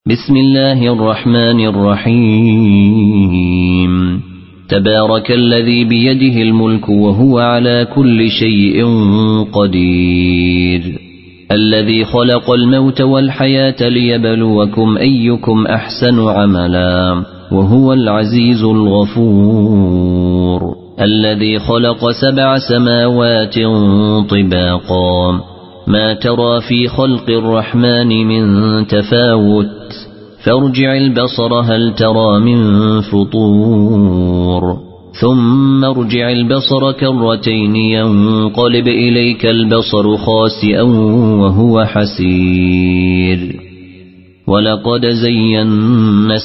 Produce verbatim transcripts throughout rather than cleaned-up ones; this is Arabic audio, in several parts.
بسم الله الرحمن الرحيم تبارك الذي بيده الملك وهو على كل شيء قدير الذي خلق الموت والحياة ليبلوكم أيكم أحسن عملا وهو العزيز الغفور الذي خلق سبع سماوات طباقا ما ترى في خلق الرحمن من تفاوت فارجع البصر هل ترى من فطور ثم ارجع البصر كرتين ينقلب إليك البصر خاسئا وهو حسير ولقد زينا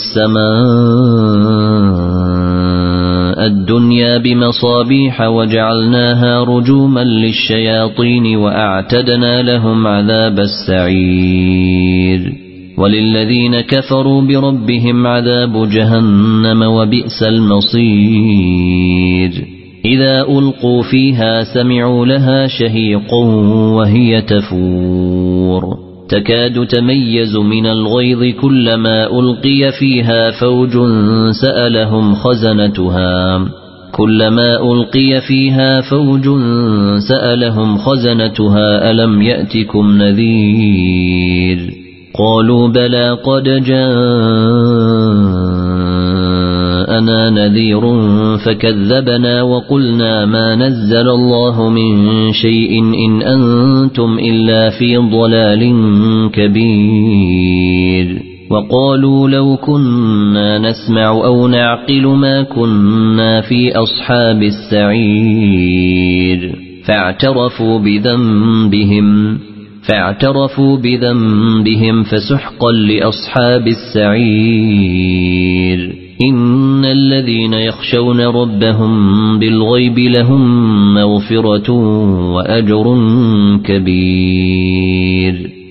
السماء الدنيا بمصابيح وجعلناها رجوما للشياطين وأعتدنا لهم عذاب السعير وللذين كفروا بربهم عذاب جهنم وبئس المصير إذا ألقوا فيها سمعوا لها شهيقا وهي تفور تكاد تميز من الغيظ كلما ألقي فيها فوج سألهم خزنتها كلما ألقي فيها فوج سألهم خزنتها ألم يأتكم نذير قالوا بلى قد جاءنا نذير فكذبنا وقلنا ما نزل الله من شيء إن أنتم إلا في ضلال كبير وقالوا لو كنا نسمع أو نعقل ما كنا في أصحاب السعير فاعترفوا بذنبهم فاعترفوا بذنبهم فسحقا لأصحاب السعير إن الذين يخشون ربهم بالغيب لهم مغفرة وأجر كبير